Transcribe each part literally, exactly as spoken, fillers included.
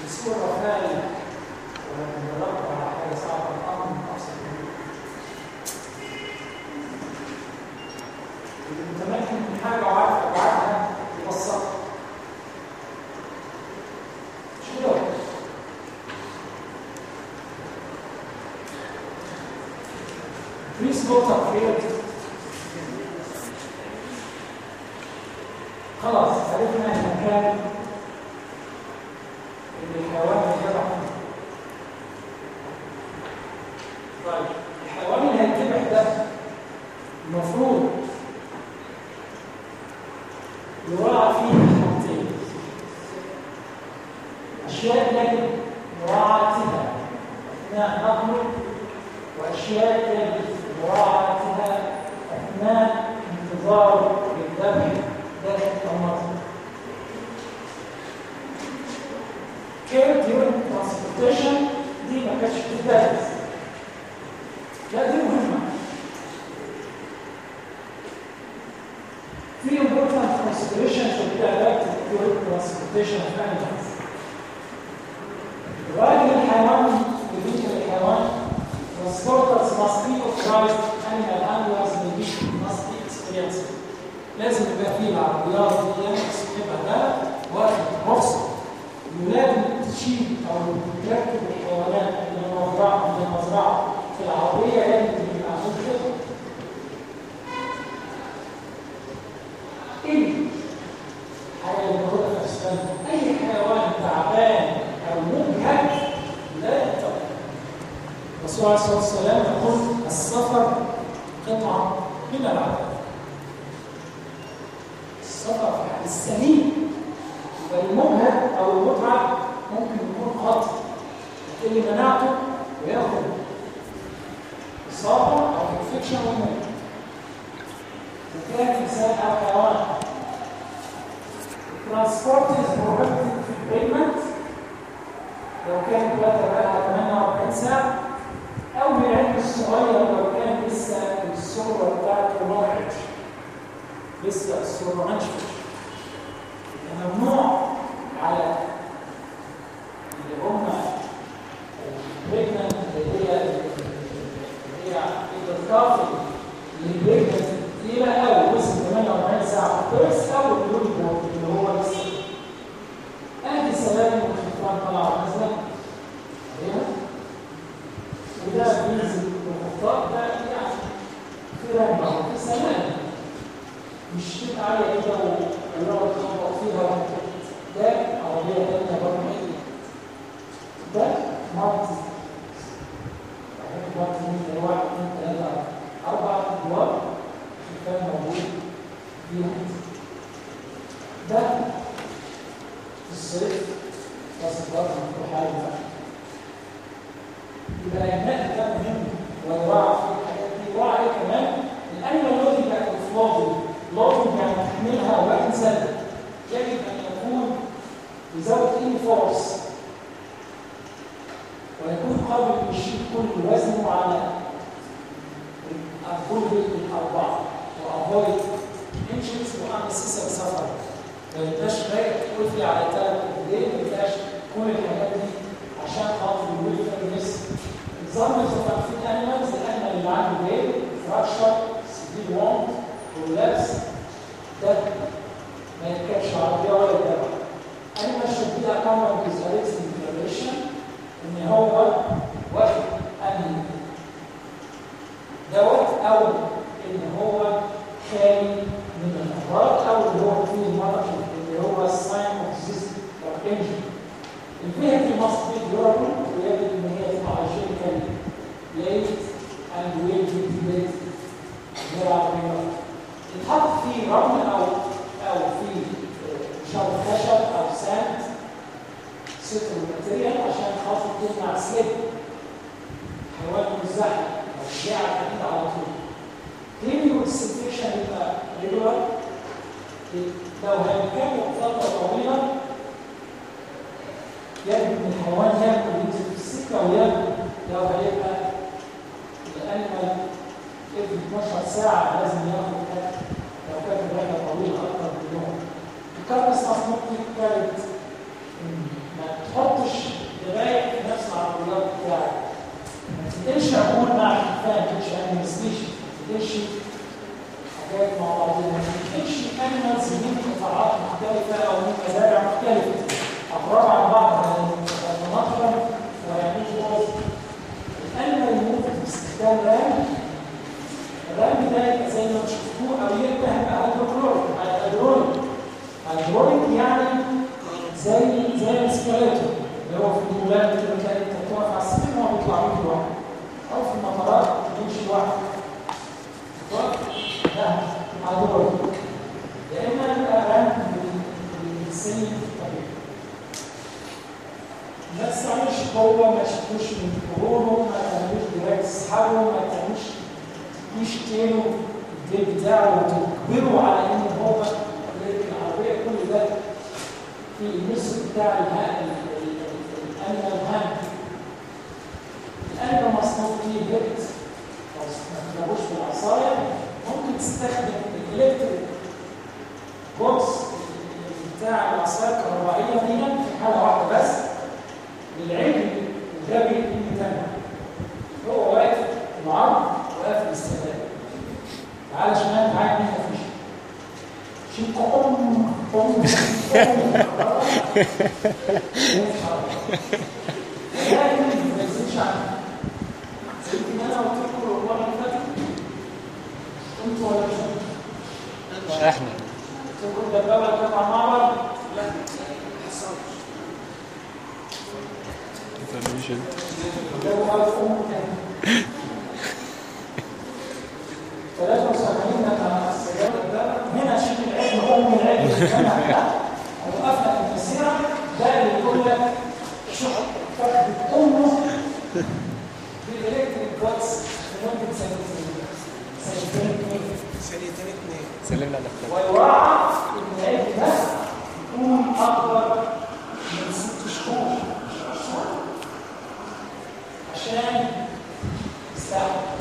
بصورة خالية ولما ندور على حاجة صعبة الأمر من أبسط اللي متمكن من حاجة وعارف أبعادها يبسطها. مش كده؟ فري سلوتر فيلد خلاص عرفنا المكان اللي الحيوان هيذبح. طيب الحيوان اللي هيذبح ده المفروض يراعى فيه حاجتين، اشياء يجب مراعاتها اثناء نقله واشياء يجب مراعاتها اثناء انتظار الذبح داخل المنطقه. care during transportation دي ما كانتش بتدرس، لا دي مهمة. في important considerations should be adapted during transportation of animals. راجل الحيوان يريد الحيوان transporters must be authorized animal handlers may be must be experienced. لازم يبقى فيه العربيات دي يبقى ده واخد رخصة ولازم تشيل او تركب الحيوانات من المزرعه من المزرعه في العربيه لازم تبقى معمول كده. ايه الحاجه اللي بناخدها في السنه؟ اي حيوان تعبان او مجهد لا يطلع. الرسول عليه الصلاه والسلام يقول السفر قطعه من العذاب. السفر في حال السليم المجهد او المتعب ممكن يكون خطر يقل مناعته وياخد اصابه او انفكشن ويموت. وكان انسان او حيوان الترانسبورت از بروهيبتد في البيمنت لو كان ثلاثة بقى ثمانية وأربعين ساعه او بالعلم الصغير لو كان لسه الصوره بتاعته ما وقعتش لسه الصوره ما نشفتش. ممنوع على اللي هم البريجننت اللي هي اللي هي الكافي اللي البريجننت تقيله قوي وصل ثمانية وأربعين ساعه بس او البلوي بورد اللي هو لسه ادي سلالم والخفان طلعوا نازله عليها وده بينزل بالخطاط ده يعني في رهبه في سلالم مش تبقى عاليه كده ويقعد يخبط فيها ده عربيه ثانيه برضه ده مالتي مالتي من واحد اثنين ثلاثه اربع ادوار كان موجود فيها. ده في الصيف بس برضه في حاجه يبقى النقل ده مهم ويراعى في الحاجات دي. وراعى كمان الانيمال لودنج بتاعت الفلوفي لودنج يعني تحملها وتنزل يجب ان يكون without any force ويكون قابل يشيل كل وزنه على الكل الاربعه وافويد انجنز وانسيسر سفر. ما يبقاش رايح تقول لي على ثلاث ايدين ما يبقاش كل الحاجات دي عشان خاطر الويلفير نفس examples of unfit animals الانيمال اللي عنده بيل فراكشر سيفير ووند ولابس ده ما يركبش عربيه ولا يتبع. animal should be accompanied with a written declaration ان هو واخد انهي دوت او ان هو خالي من الامراض او اللي هو فيه المرض اللي هو sign of disease or injury. الفيهيكل must be durable ويجب ان هي تبقى hygienical late and will be delayed غير عربيات. يتحط فيه رمل او او فيه شرط خشب او ساند ستر ماتيريال عشان خاطر تمنع سليب حيوان مزحلق او شجاع اكيد على طول. كلينينج والديسانفكشن يبقى ريجولار. لو هيكمل فتره طويله يجب ان الحيوان ياكل ينزل في السكه وياكل. لو هيبقى الانيمال افرض اثناشر ساعه لازم ياخد اكل لو كانت الرحله طويله اكثر من يوم. الكاربس مصنوع كارت ما تحطش درايك في نفس العربيات بتاعك. ما تقدرش اقول مع الحفاظ، ما تقدرش انا مسكيش، ما تقدرش حاجات مع بعضها، ما تقدرش انيمالز من قطاعات مختلفه او من مزارع مختلفه اقرب عن بعض المناطق ويعملوا الانيمال يموت باستخدام رام. الرام ده يبقى زي ما شفتوه او يبقى هيبقى هيدروليك هيدروليك هيدروليك يعني زي زي السكيلتون اللي هو في الدولاب كده تلاقي انت بتقف على السلم وهو بيطلع بيك لوحده، او في المطارات بيمشي لوحده. ده هيدروليك. يا اما يبقى رام بالسن الطبيعي. ما تستعملش قوه، ما تشوفوش من قرونه، ما تعملوش دراك تسحبه، ما تعملوش تشتيله الديل بتاعه وتجبره على ان هو العربيه كل ده في النص بتاع الانيمال هاند. الانيمال مصنوع فيه هيد او ما تلعبوش بالعصايه. ممكن تستخدم الالكتريك بوكس بتاع العصايه الكهربائيه دي في حاله واحده بس للعجل الغبي المتنع. هو واقف في العرض واقف الاستخدام. تعالى شمال، تعالى يمين، مفيش شيء قوم قوم قوم لكن ما يزيدش عنه. يمكن انا قلت لكم المره اللي فاتت انتوا ولا مش انتوا؟ احنا قلت لكم الدبابه اللي كانت على المعبر؟ لا ما حصلش. مش انت جابوا على الام تاني ثلاثة وسبعين السيارة هنا شيء العجل أم العجل هنا وقفنا المسيرة ده اللي يقول لك شوف فقدت أمه بالإلكتريك بوكس ممكن سنتين سنتين سنتين اثنين سلمنا على الكتاب. ويراعى إن العجل ده يكون أكبر من ست شهور عشان يستحمل.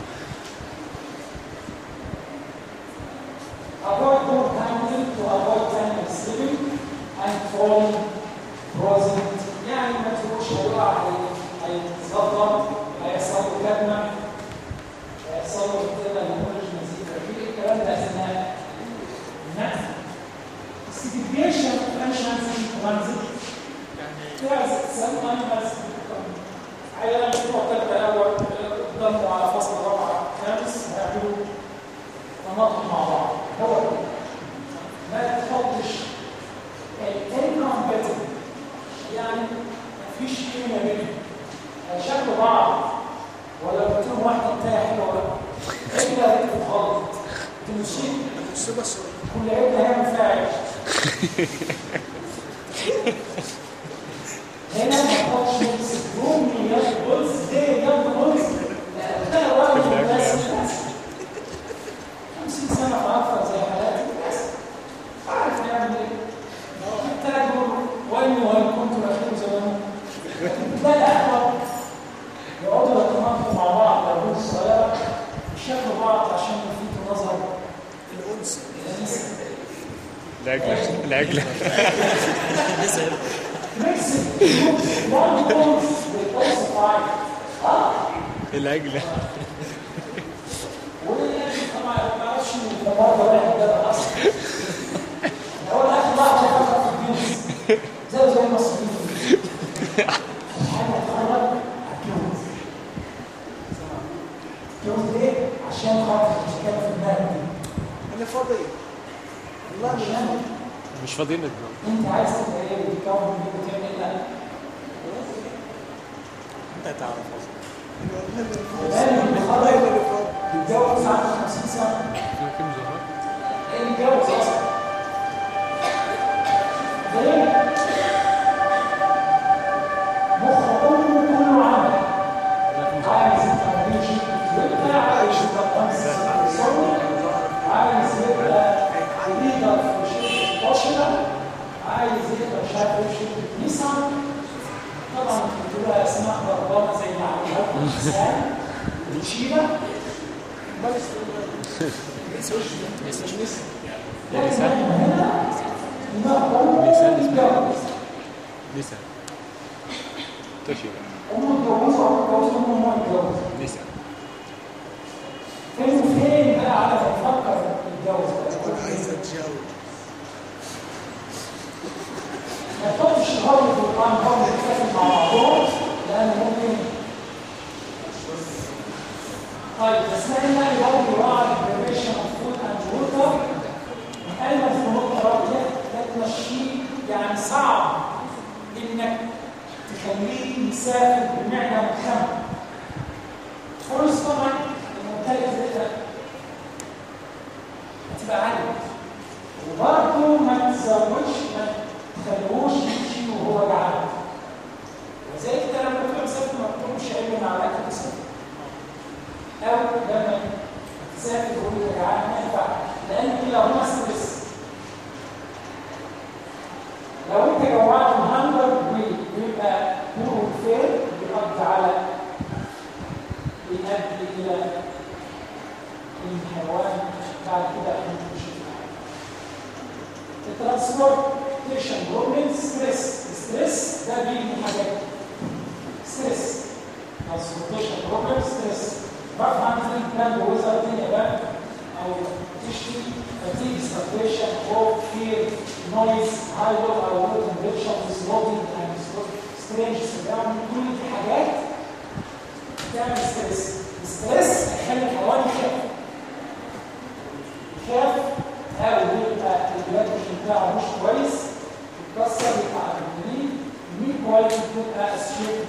Avoid both handling to avoid time slipping and falling, frozen. يعني ما تروحش هيقع هيتظبط هيحصل له كدمه هيحصل له كده الهيموريج نزيف في الكلام ده اثناء النقل. Segregation of entrance in transit. يعني some animals عيال بتوع ثالثه الاول قدامه على فصل رابعه خامس هيعملوا تناقض مع بعض. هو ما تحطش الانكمبتنت يعني مفيش قيمه بينهم هيشكلوا بعض ولا قلت لهم واحده انتهى حلوه الا ركبت غلط تمشي مصيبه سوداء كل عيله هي مفاعل. هنا ما تحطش رومي يا بولز زي يا بولز لا واحد بس خمسين سنة أكثر زي حالاتي بس عارف نعمل إيه؟ محتاجوا وين وين كنتوا رايحين زمان؟ ده الأخوة يقعدوا يتناقضوا مع بعض لو كنت صغيرة يشكلوا بعض عشان يلفتوا نظر الانس العجلة العجلة العجلة طبعا ما اعرفش النهارده واحد ده اصلا هو الاخر واحد فقط في الجنس زي زي المصريين حاجه تقرب الجنس الجنس ليه؟ عشان خاطر المشكله في المال دي انا فاضي والله عشان مش فاضيين نتكلم. انت عايز تبقى ايه بتكون بيه وتعمل ايه؟ انت تعرف والله اللي خرج بيتجوز عنده خمسين سنه في كم زهر؟ ايه اللي اتجوز اصلا؟ ليه؟ مخه كله كله عمل عايز يبقى شيء يبقى عايز يبقى مصري عايز يبقى ليدر في شركه توشيبا عايز يبقى مش عارف ايه في شركه نيسان. طبعا بتقولها اسماء ضربانه زي ما عملها الانسان وشيبا بس ده لسان هنا هنا هو يتجوز نساء تشير هم اتجوزوا او اتجوزوا هم هم اتجوزوا نساء فين فين بقى على ما يفكر يتجوز تكون عايزة تجاوب. ما تحطش الهرم في القرآن هرم يتكلم مع بعضهم لأن ممكن طيب بس ما إنما يهو يراعي البريشن اوف فود اند ووتر أيضا في نقطة رابعة لا تمشيه يعني صعب إنك تخليه يسافر بمعنى مكمل فرص طبعا الممتلك زي ده هتبقى عالية وبرضه ما تزودش ما تخلوش يمشي وهو جعان وزي كده لما تبقى مسافر ما تكونش قايل مع الاكل تسافر او لما تسافر وهو جعان ما ينفعش لان كده هما ستريس لو انت جوعت الهامبر بيبقى نور فير بيؤدي على بيؤدي الى الحيوان بعد كده يمشي الترانسبورتيشن بروبلم ستريس ستريس ده بيجي من حاجات ستريس ترانسبورتيشن بروبلم ستريس رفع عن البلان ويزر الدنيا بقى او تشتي فتيجي ستريشن خوف فير نويز هاي لو او لو تمبريتشر سلوتنج اند سترينج سبراون كل دي حاجات بتعمل ستريس ستريس هيخلي الحيوان يخاف يخاف او يبقى الجلاكوجين بتاعه مش كويس يتكسر يبقى الجليد مين كويس بتبقى اسيوم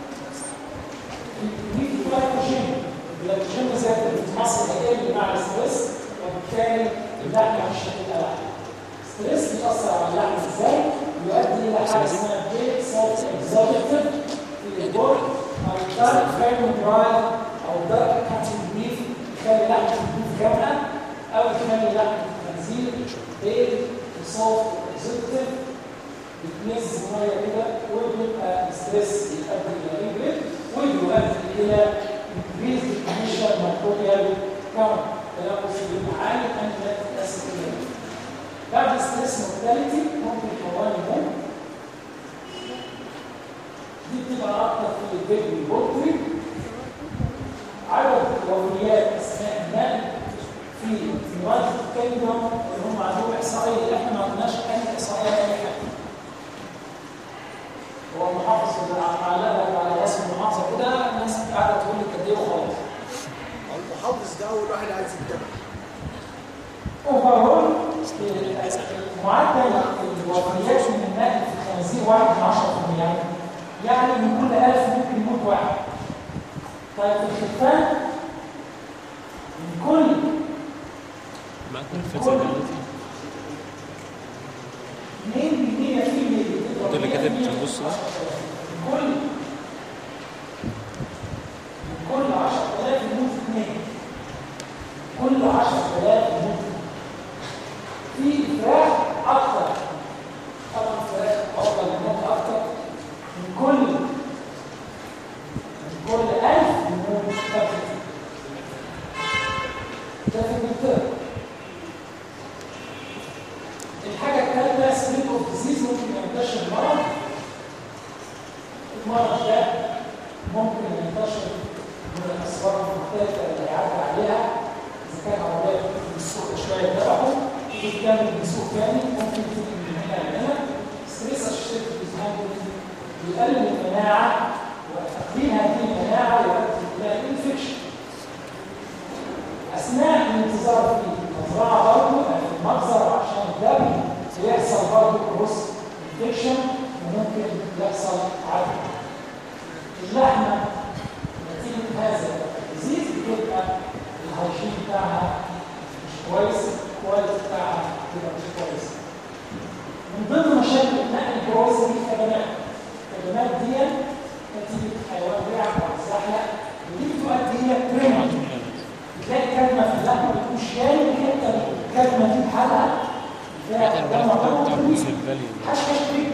مين جلاكوجين الجلاكوجين زي بتتمصر هيقل مع الستريس وبالتالي اللحمه مش هتبقى لحمه الستريس بيأثر على اللحمه ازاي؟ يؤدي الى حاجه اسمها بيت سالت اكزوتيف في البول او دارك فيرم درايف او دارك كاتنج بيف يخلي لحمه البيف جامعه او يخلي لحمه الخنزير بيض وصوف اكزوتيف بتنز ميه كده وبيبقى الستريس يؤدي الى ريبريد ويؤدي الى increase the initial microbial count تلوث المعاني and lactic acid level. بعد الستريس مورتاليتي ممكن الحيوان يموت. دي بتبقى اكتر في البيبي والبولتري. عدد الوفيات اثناء النقل في يونايتد كينجدوم اللي هم عندهم احصائيه احنا ما عندناش اي احصائيه اي حاجه. هو المحافظ اللي علق على رسم المحافظه كده الناس قاعده تقول لي قد ايه وخلاص. المحافظ ده اول واحد عايز يتبع. اوفرول معدل الوفيات من النقل في الخنازير واحد من عشرة بالمية يعني من كل ألف ممكن يموت واحد. طيب في الخفان من كل معك الفترة دلوقتي اثنين بالمية في ده اللي كاتب في النص ده كل كل عشرة آلاف يموت اثنين كل عشرة آلاف يموت في فراخ اكتر طبعا فراخ افضل يموت اكتر من كل من كل ألف يموت كافر ده في انجلترا. الحاجه الثالثه سبيد اوف ديزيز ممكن ينتشر المرض. المرض ده ممكن ينتشر من الاسباب المختلفه اللي هيعدي عليها اذا كان عربيه في السوق شويه تبعه تيجي تكمل من سوق ثاني ممكن تيجي من هنا لهنا. ستريس اشترك بالهاندلنج بيقلل المناعه وتقليل هذه المناعه يؤدي الى انفكشن اثناء الانتظار في المزرعه برضه في المجزر عشان الدم بيحصل برضه كروس انفكشن وممكن يحصل عدوى. اللحمه نتيجه هذا الديزيز بتبقى الهيجين بتاعها مش كويس الكواليتي بتاعها بتبقى مش كويس. من ضمن مشاكل النقل الجوازي دي الكدمات. الكدمات دي نتيجه حيوان بيعك او الزحلق ودي بتؤدي الى تريمر. تلاقي كلمه في اللحمه بتكون شايل حته الكلمه دي بحالها فيها كلمه غلط حتى كده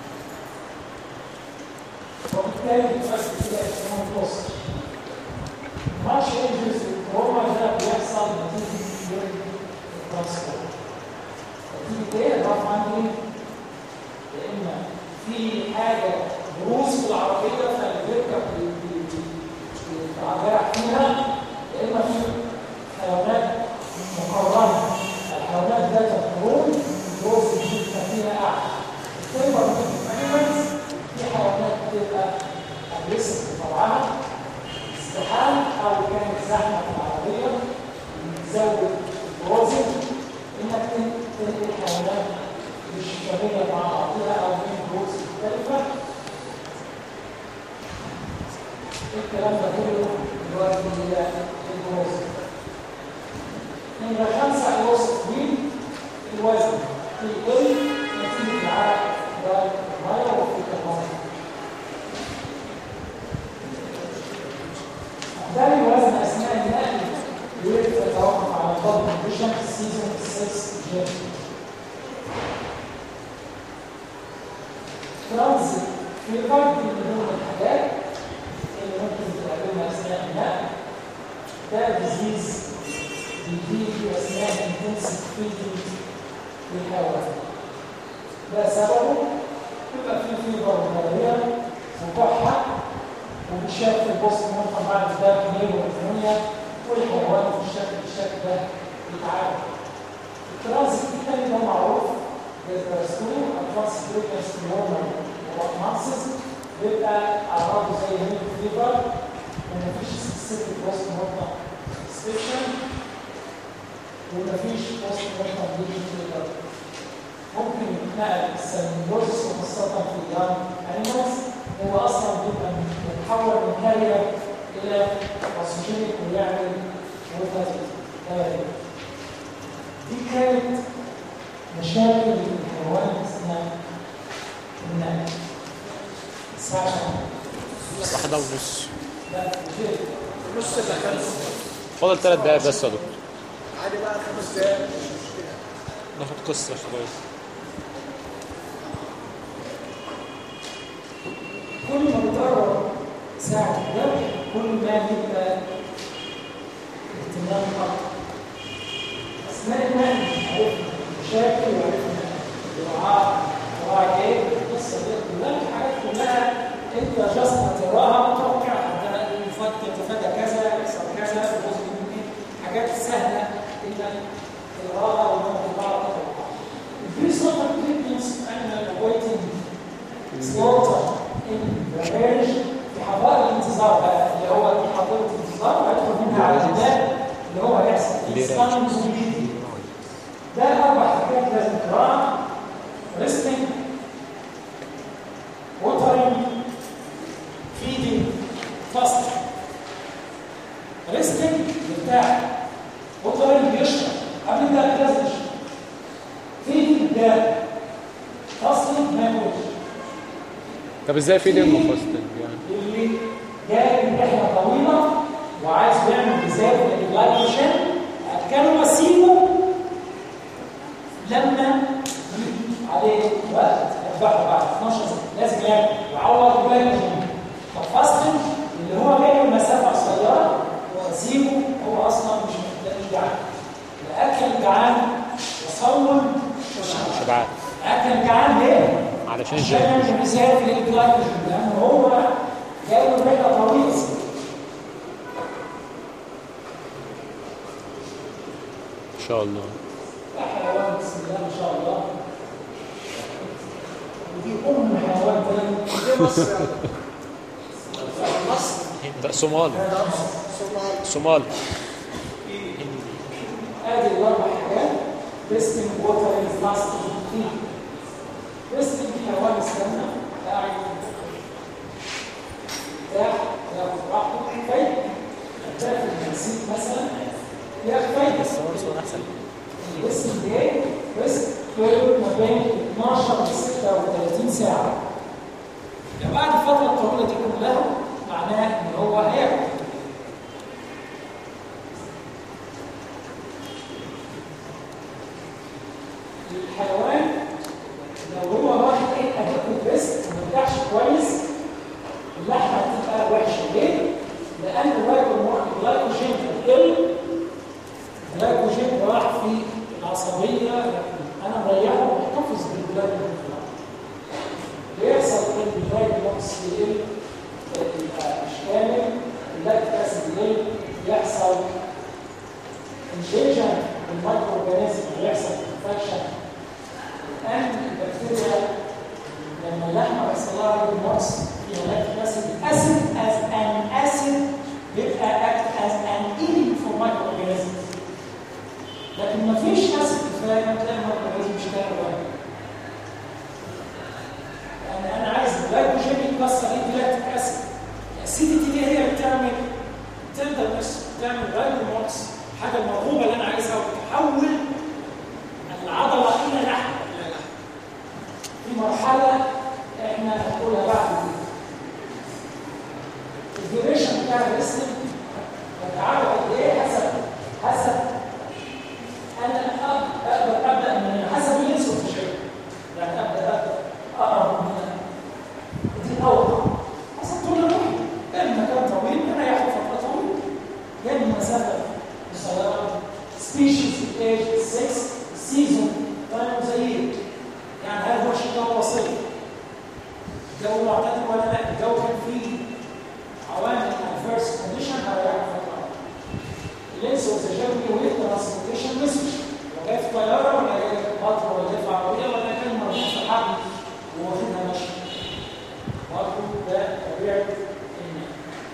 وبالتالي بتؤدي الى اسمه توصل. ماتش انجلز الكورونا ده بيحصل نتيجه الترانسبورت. نتيجه ايه؟ الرفع عندي يا اما في حاجه بروز في العربيه فاللي بيركب بيتعرع فيها، يا اما في حيوانات مقرنه، الحيوانات ذات القرون البروز بتبقى فيها اعلى. التمبر انيمالز في حيوانات بتبقى اجريسيف بطبعها، استحال او كانت زحمه في العربيه تزود البروزنج انك تنقل حيوانات مش شبيهه مع بعضها او من بروز مختلفه. الكلام ده كله دلوقتي الى البروز. نمرة خمسة الوسط مين؟ الوزن في ال نتيجة العرق والمية وفي الكربون. ده الوزن أثناء النقل يتوقف على البلد كونديشن في السيزون السكس جيم. ترانزيت في فرق من الحاجات اللي ممكن تقابلنا أثناء النقل. ده ديزيز بيجي في أثناء الانتنسيف فيدنج للحيوان. ده سببه بيبقى فيه فيبر وملاريا وكحة وبتشاف في البوست ممكن بعد ده ميل ونفونيا والحيوان في الشكل الشكل ده بيتعالج. الترانزيت الثاني ده معروف بالبرستول ادفانس بريكنس نورمال ومانسز بيبقى اعراضه زي هيل فيبر ومفيش سبيسيفيك بوست مورتم سبيشن ومفيش بوست مورتم ليجن فيبر. ممكن يتنقل السلمونيلوزيس وخاصة في اليانج انيمالز هو اصلا بيبقى متحول من كارير الى اوكسجينيك ويعمل ووتر دايركت. دي كانت مشاكل الحيوان اثناء النقل. ساعة واحدة ونص. لا مش نص اللي خلص. فاضل ثلاث دقايق بس يا دكتور. عادي بقى خمس دقايق مش مشكلة. ناخد قصة شوية. كل ما بتقرب ساعة الجرح كل ما يبقى اهتمام أكتر. أثناء النقل عرفنا مشاكل وعرفنا الرعاة وراعي إيه القصة دي كلها الحاجات كلها أنت جاست تراها متوقعها ده يتفادى كذا يحصل كذا جزء من حاجات سهلة أنت تراها وممكن بعض تتوقعها. في صفة تريتمنتس أنا أويتنج سلوتر البرنامج في حضارة الانتظار بقى اللي هو في حضارة الانتظار وهيدخل منها على الأداء اللي هو هيحصل الإسلام الجديد. ده أربع حاجات لازم تراها: ريستنج، ووترنج، فيدنج، فاستنج. ريستنج بتاع ووترنج بيشرب قبل ده لازم يشرب. فيدنج ده فاستنج ما ياكلش. طب ازاي في دم فاستنج يعني؟ اللي جاي من رحله طويله وعايز يعمل ريزيرف للجلايكوجين اكله واسيبه لما يجي عليه وقت يذبحه بعد اتناشر سنه لازم ياكل ويعوض الجلايكوجين. طب فاستنج اللي هو جاي من مسافه قصيره واسيبه هو اصلا مش مش جعان. الاكل الجعان يصوم شبعان. اكل جعان ليه؟ علشان عشان يعمل ريزيرف للجلايكوجين لانه هو جاي من رحله طويله. ان شاء الله. ده حيوان بسم الله ما شاء الله. ودي ام حيوان تاني. دي مصر مصر. ده صومالي. صومال. صومالي. ادي الاربع حاجات ريستنج ووترنج فاستنج فيدنج. ريستنج حيوان استنى قاعد مرتاح ياخد راحته فايد يرتاح في المنسيب مثلا ياخد فايد. الصور صور احسن. الريستنج ده ريست بيقعد ما بين اتناشر ل ستة وتلاتين ساعه. يعني بعد الفتره الطويله دي كلها معناها ان هو هياكل. الحيوان لو هو واحد ايه اديكوت ريست وما رجعش كويس اللحمه هتبقى وحشه. ليه؟ لان الجلايكوجين هيقل. الجلايكوجين راح في العصبيه انا مريحه ومحتفظ بالجلايكوجين في العصبيه. يقل يبقى مش كامل، اللاكتيك اسيد يقل، يحصل انفكشن بالمايكرو اورجانيزم، يحصل انفكشن. الان البكتيريا لما اللحمه بيحصل لها ريمورس فيها لاكتيك اسيد، اسيد از ان اسيد بيبقى اكت از ان ايلينج فور مايكرو اورجانيزم. لكن ما فيش اسيد كفايه تلاقي المايكرو اورجانيزم مش هتعمل حاجه. يعني انا عايز الجلايكوجين يكسر ايه لاكتيك اسيد. الاسيديتي دي هي اللي بتعمل تقدر بس تعمل ريمورس، حاجه المرغوبه اللي انا عايزها، وتحول العضله الى لحم. في مرحله احنا هنقولها بعد كده. الديوريشن بتاع الريسلينج بتعرف قد ايه حسب حسب انا اقدر ابدا من حسب الانسولين في الشيء. يعني ابدا اقرب من دي اوقع حسب طول الوقت. كان مكان طويل انا ياخد فتره طويله، يعني مسافه قصيره. سبيشيز ايج ستة سيزون تايم زي يعني هل هو شيء جو بسيط؟ الجو معتدل ولا لا؟ الجو كان فيه عوامل adverse condition هيريح فترة. اللينس والتجربي والترانسبورتيشن مسج، لو جاي في طيارة ولا جاي في قطر ولا جاي في عربية ولا كان مربوط في حبل وواخدها ماشية. برضه ده طبيعة الناس.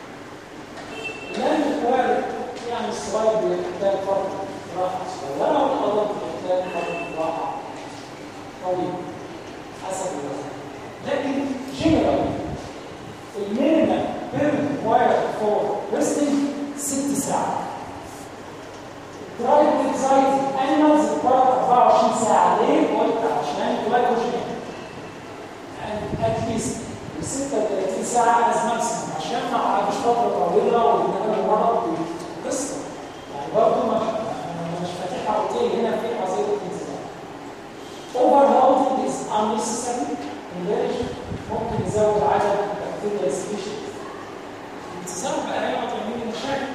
لأن الكوارث يعني الصغير بيحتاج فترة راحة صغيرة والأضل بيحتاج فترة راحة طويلة حسب الوزن. لكن جنرال المينيمم بيرن واير فور ريستنج ست ساعات. الترايب اكزايتي انيمالز بتقعد أربعة وعشرين ساعه. ليه؟ قلت عشان الجلايكوجين اتليست ستة وثلاثين ساعه از ماكسيمم، عشان ما قعدش فتره طويله والنهار المرض قصه. يعني برضه ما مش فاتحه اوتيل هنا في حظيره الانتظار. اوفر هاوتنج از unnecessary. ممكن يزود عدد بكتيريا سبيشيز. الانتظار بقى هيقعد يعمل لي مشاكل.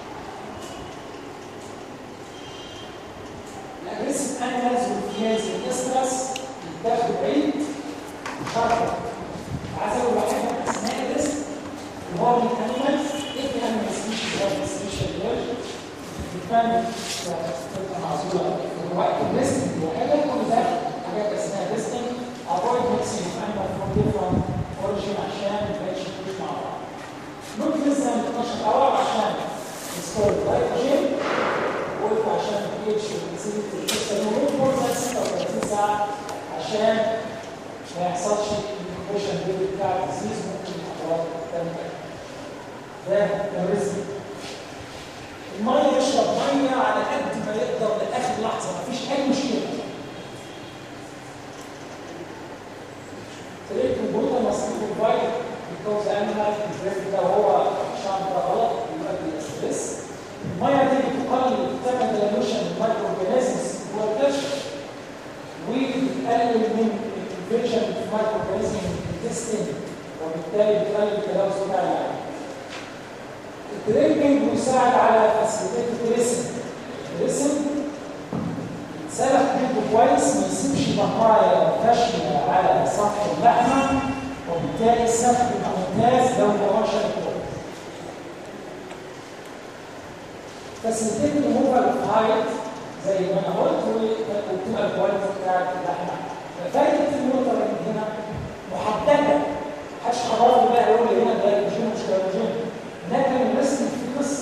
الاجريسيف انيمالز والفيميلز الاسترس بتاخد بعيد شرطه. عايز اقول لحضرتك اثناء الريسك اللي هو من الانيمالز ايه في انيمال سبيشيز ولا سبيشال ديفيجن بتبان تبقى معزوله في وقت الريسك وحاجه كل ده حاجات اثناء الريسك. avoid mixing animal from different origin عشان ما يبقاش كتير مع بعض. ممكن لسه اتناشر اور عشان نستور الجلايكوجين، قلت عشان البي اتش والاسيديتي والكريستال، وممكن ستة وثلاثين ساعه عشان ما يحصلش الانكوبيشن بيري بتاع الديزيز. ممكن الحضارات تنتهي. ده الريسك. الميه يشرب ميه على قد ما يقدر لاخر لحظه، مفيش اي مشكله. تريد البوتا مصروف الفايت because animal البريد ده هو شعب ده غلط بيؤدي الى ستريس. الميه دي بتقلل تعمل دايلوشن المايكرو اورجانيزمز جوه الكشف، وبتقلل من الانفكشن في المايكرو اورجانيزم الانتستين، وبالتالي بتقلل التلوث بتاع العين. الدرينكينج بيساعد على فاسيليتيت الريسم. الريسم سلخ جلده كويس، ما يسيبش بقايا خشنه على سطح اللحمه، وبالتالي السلخ بيبقى ممتاز لو هو شكله. فاسيليتيت ريموفال اوف هايت زي ما انا قلت، وتبقى الكواليتي بتاعت اللحمه. ففايده النقطه من هنا محدده، محدش حضرته بقى يقول لي هنا جلايكوجين ومش جلايكوجين. لكن الرسم في قصه.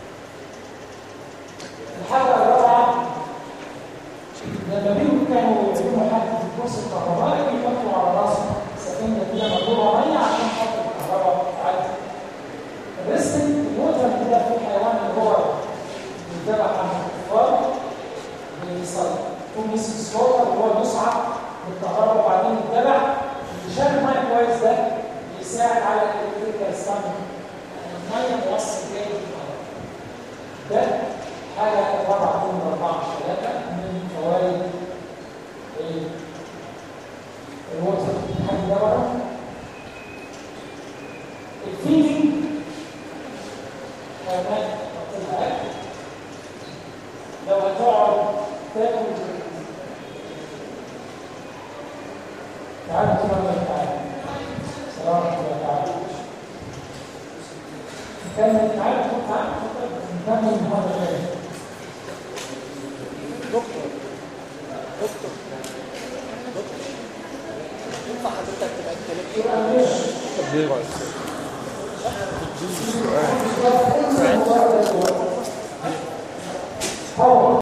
الحاجه الرابعه لما بيهم كانوا يعملوا حد في الكورس الكهربائي بيحطوا على راسه سفينه كده مضروبه ميه عشان خاطر الكهرباء تعدي. الرسم النقطه كده في الحيوان اللي هو بيتبع عن الكفار بيصلي يقوم يسقي الصوت وهو يصعد بالكهرباء وبعدين يتبع. اللي شارب ميه كويس ده بيساعد على الالكتريكال ستاندرد. الميه موصل جاي بالكهرباء. ده حاجه رابعه من اربعه مش ثلاثه من فوائد الوتر. حاجه ده بره الفيدنج كمان بتبقى اكل. لو هتقعد تاكل تعالى كده تعالى تراش وتعالى نكمل تعالى تعالى نكمل المحاضرة الثانية. دكتور دكتور دكتور ينفع حضرتك تبقى الكلام هو